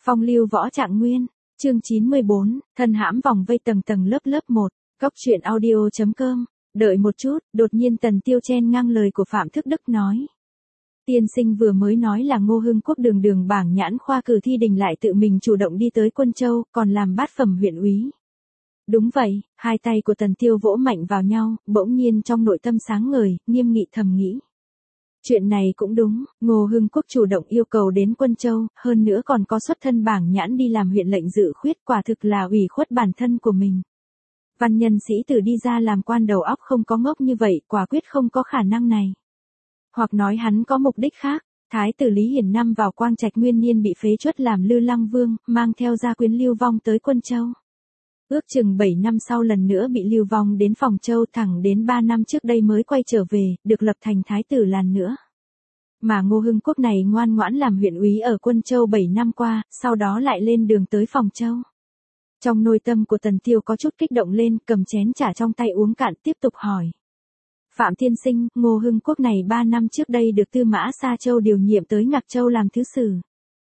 Phong lưu võ trạng nguyên, chương 94, thân hãm vòng vây tầng tầng lớp lớp 1, góc truyện audio.com, đợi một chút, đột nhiên Tần Tiêu chen ngang lời của Phạm Thức Đức nói. Tiên sinh vừa mới nói là Ngô Hưng Quốc đường đường bảng nhãn khoa cử thi đình lại tự mình chủ động đi tới Quân Châu, còn làm bát phẩm huyện úy. Đúng vậy, hai tay của Tần Tiêu vỗ mạnh vào nhau, bỗng nhiên trong nội tâm sáng ngời, nghiêm nghị thầm nghĩ. Chuyện này cũng đúng, Ngô Hưng Quốc chủ động yêu cầu đến Quân Châu, hơn nữa còn có xuất thân bảng nhãn đi làm huyện lệnh dự khuyết, quả thực là ủy khuất bản thân của mình. Văn nhân sĩ tử đi ra làm quan đầu óc không có ngốc như vậy, quả quyết không có khả năng này. Hoặc nói hắn có mục đích khác, Thái tử Lý Hiển năm vào Quang Trạch nguyên niên bị phế truất làm Lư Lăng Vương, mang theo gia quyến lưu vong tới Quân Châu. Ước chừng 7 năm sau lần nữa bị lưu vong đến Phòng Châu, thẳng đến 3 năm trước đây mới quay trở về, được lập thành thái tử lần nữa. Mà Ngô Hưng Quốc này ngoan ngoãn làm huyện úy ở Quân Châu 7 năm qua, sau đó lại lên đường tới Phòng Châu. Trong nội tâm của Tần Tiêu có chút kích động lên, cầm chén trà trong tay uống cạn, tiếp tục hỏi. Phạm tiên sinh, Ngô Hưng Quốc này 3 năm trước đây được Tư Mã Sa Châu điều nhiệm tới Ngạc Châu làm thứ sử.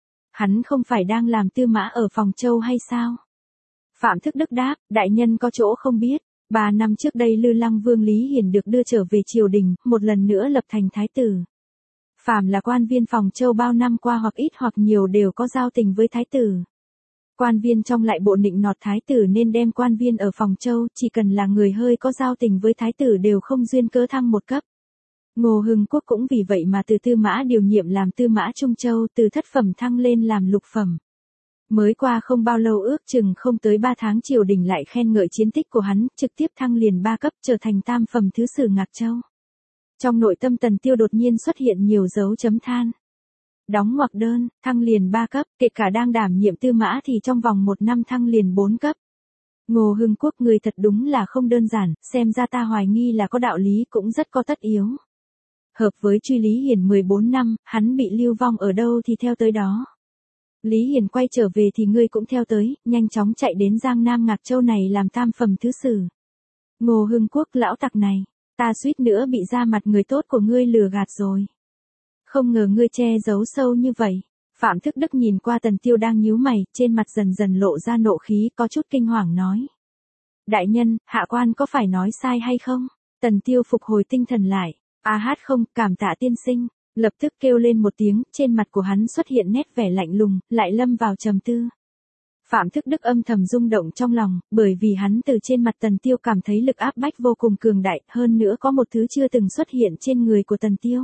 Hắn không phải đang làm tư mã ở Phòng Châu hay sao? Phạm Thức Đức đáp, đại nhân có chỗ không biết, 3 năm trước đây Lư Lăng Vương Lý Hiển được đưa trở về triều đình, một lần nữa lập thành thái tử. Phàm là quan viên Phòng Châu bao năm qua hoặc ít hoặc nhiều đều có giao tình với thái tử. Quan viên trong lại bộ nịnh nọt thái tử nên đem quan viên ở Phòng Châu, chỉ cần là người hơi có giao tình với thái tử đều không duyên cớ thăng một cấp. Ngô Hưng Quốc cũng vì vậy mà từ tư mã điều nhiệm làm tư mã Trung Châu, từ thất phẩm thăng lên làm lục phẩm. Mới qua không bao lâu ước chừng không tới 3 tháng triều đình lại khen ngợi chiến tích của hắn, trực tiếp thăng liền 3 cấp trở thành tam phẩm thứ sử Ngạc Châu. Trong nội tâm Tần Tiêu đột nhiên xuất hiện nhiều dấu chấm than. Đóng ngoặc đơn, thăng liền 3 cấp, kể cả đang đảm nhiệm tư mã thì trong vòng 1 năm thăng liền 4 cấp. Ngô Hưng Quốc người thật đúng là không đơn giản, xem ra ta hoài nghi là có đạo lý cũng rất có tất yếu. Hợp với truy Lý Hiển 14 năm, hắn bị lưu vong ở đâu thì theo tới đó. Lý Hiển quay trở về thì ngươi cũng theo tới, nhanh chóng chạy đến Giang Nam Ngạc Châu này làm tam phẩm thứ sử. Ngô Hưng Quốc lão tặc này, ta suýt nữa bị ra mặt người tốt của ngươi lừa gạt rồi. Không ngờ ngươi che giấu sâu như vậy. Phạm Thức Đức nhìn qua Tần Tiêu đang nhíu mày, trên mặt dần dần lộ ra nộ khí, có chút kinh hoàng nói. Đại nhân, hạ quan có phải nói sai hay không? Tần Tiêu phục hồi tinh thần lại. Không, cảm tạ tiên sinh. Lập tức kêu lên một tiếng, trên mặt của hắn xuất hiện nét vẻ lạnh lùng, lại lâm vào trầm tư. Phạm Thức Đức âm thầm rung động trong lòng, bởi vì hắn từ trên mặt Tần Tiêu cảm thấy lực áp bách vô cùng cường đại, hơn nữa có một thứ chưa từng xuất hiện trên người của Tần Tiêu.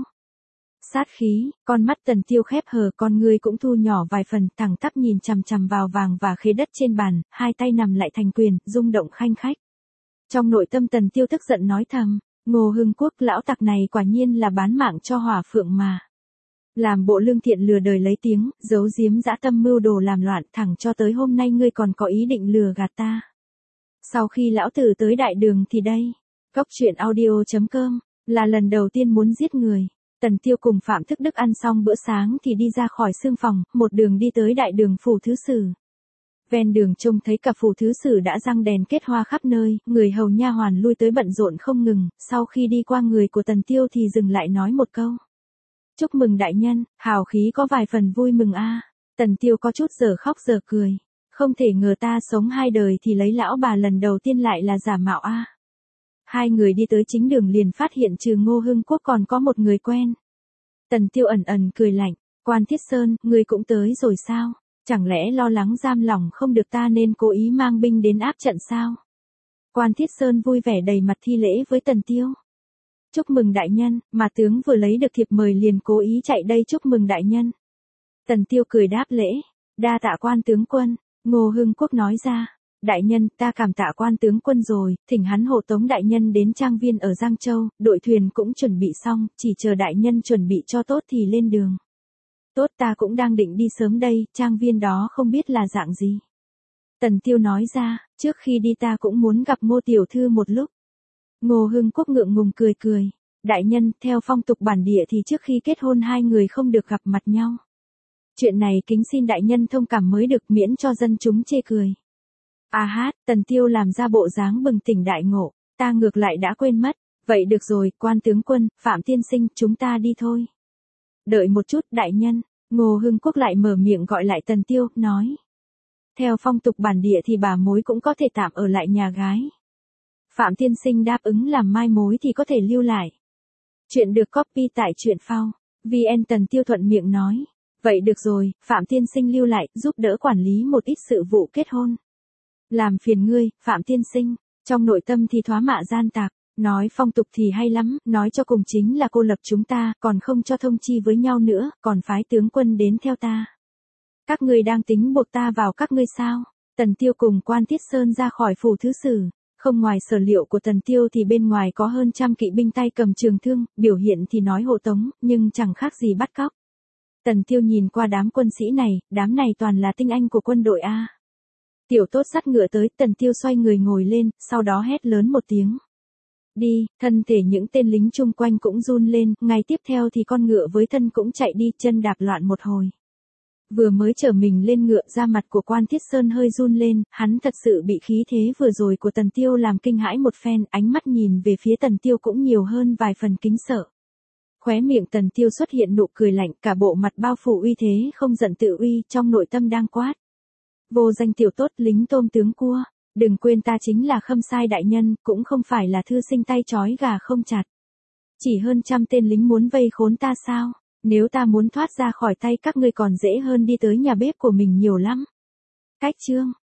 Sát khí, con mắt Tần Tiêu khép hờ, con người cũng thu nhỏ vài phần, thẳng tắp nhìn chằm chằm vào vàng và khế đất trên bàn, hai tay nằm lại thành quyền, rung động khanh khách. Trong nội tâm Tần Tiêu tức giận nói thầm. Ngô Hưng Quốc lão tặc này quả nhiên là bán mạng cho Hỏa Phượng mà. Làm bộ lương thiện lừa đời lấy tiếng, giấu giếm dã tâm mưu đồ làm loạn, thẳng cho tới hôm nay ngươi còn có ý định lừa gạt ta. Sau khi lão tử tới đại đường thì đây, góc truyện audio.com, là lần đầu tiên muốn giết người. Tần Tiêu cùng Phạm Thức Đức ăn xong bữa sáng thì đi ra khỏi xương phòng, một đường đi tới đại đường phủ thứ sử. Ven đường trông thấy cả phủ thứ sử đã răng đèn kết hoa khắp nơi, người hầu nha hoàn lui tới bận rộn không ngừng, sau khi đi qua người của Tần Tiêu thì dừng lại nói một câu. Chúc mừng đại nhân, hào khí có vài phần vui mừng a. Tần Tiêu có chút giờ khóc giờ cười. Không thể ngờ ta sống 2 đời thì lấy lão bà lần đầu tiên lại là giả mạo a. Hai người đi tới chính đường liền phát hiện trừ Ngô Hưng Quốc còn có một người quen. Tần Tiêu ẩn ẩn cười lạnh, Quan Thiết Sơn, ngươi cũng tới rồi sao? Chẳng lẽ lo lắng giam lỏng không được ta nên cố ý mang binh đến áp trận sao? Quan Thiết Sơn vui vẻ đầy mặt thi lễ với Tần Tiêu. Chúc mừng đại nhân, mà tướng vừa lấy được thiệp mời liền cố ý chạy đây chúc mừng đại nhân. Tần Tiêu cười đáp lễ, đa tạ quan tướng quân. Ngô Hưng Quốc nói ra, đại nhân, ta cảm tạ quan tướng quân rồi, thỉnh hắn hộ tống đại nhân đến trang viên ở Giang Châu, đội thuyền cũng chuẩn bị xong, chỉ chờ đại nhân chuẩn bị cho tốt thì lên đường. Tốt, ta cũng đang định đi sớm đây, trang viên đó không biết là dạng gì. Tần Tiêu nói ra, trước khi đi ta cũng muốn gặp Ngô tiểu thư một lúc. Ngô Hưng Quốc ngượng ngùng cười cười. Đại nhân, theo phong tục bản địa thì trước khi kết hôn hai người không được gặp mặt nhau. Chuyện này kính xin đại nhân thông cảm mới được, miễn cho dân chúng chê cười. Tần Tiêu làm ra bộ dáng bừng tỉnh đại ngộ, ta ngược lại đã quên mất. Vậy được rồi, quan tướng quân, Phạm tiên sinh, chúng ta đi thôi. Đợi một chút, đại nhân. Ngô Hưng Quốc lại mở miệng gọi lại Tần Tiêu, nói. Theo phong tục bản địa thì bà mối cũng có thể tạm ở lại nhà gái. Phạm tiên sinh đáp ứng làm mai mối thì có thể lưu lại. Chuyện được copy tại truyện phao. VN. Tần Tiêu thuận miệng nói. Vậy được rồi, Phạm tiên sinh lưu lại, giúp đỡ quản lý một ít sự vụ kết hôn. Làm phiền ngươi, Phạm tiên sinh. Trong nội tâm thì thoá mạ gian tạc. Nói phong tục thì hay lắm, nói cho cùng chính là cô lập chúng ta, còn không cho thông chi với nhau nữa, còn phái tướng quân đến theo ta. Các ngươi đang tính buộc ta vào các ngươi sao? Tần Tiêu cùng Quan Tiết Sơn ra khỏi phủ thứ sử. Không ngoài sở liệu của Tần Tiêu thì bên ngoài có hơn trăm kỵ binh tay cầm trường thương, biểu hiện thì nói hộ tống, nhưng chẳng khác gì bắt cóc. Tần Tiêu nhìn qua đám quân sĩ này, đám này toàn là tinh anh của quân đội A. Tiểu Tốt dắt ngựa tới, Tần Tiêu xoay người ngồi lên, sau đó hét lớn một tiếng. Đi, thân thể những tên lính chung quanh cũng run lên, ngày tiếp theo thì con ngựa với thân cũng chạy đi, chân đạp loạn một hồi. Vừa mới trở mình lên ngựa, da mặt của Quan Thiết Sơn hơi run lên, hắn thật sự bị khí thế vừa rồi của Tần Tiêu làm kinh hãi một phen, ánh mắt nhìn về phía Tần Tiêu cũng nhiều hơn vài phần kính sợ. Khóe miệng Tần Tiêu xuất hiện nụ cười lạnh, cả bộ mặt bao phủ uy thế không giận tự uy, trong nội tâm đang quát. Vô danh Tiểu Tốt, lính tôm tướng cua, đừng quên ta chính là Khâm Sai đại nhân, cũng không phải là thư sinh tay trói gà không chặt. Chỉ hơn trăm tên lính muốn vây khốn ta sao? Nếu ta muốn thoát ra khỏi tay các ngươi còn dễ hơn đi tới nhà bếp của mình nhiều lắm. Cách chương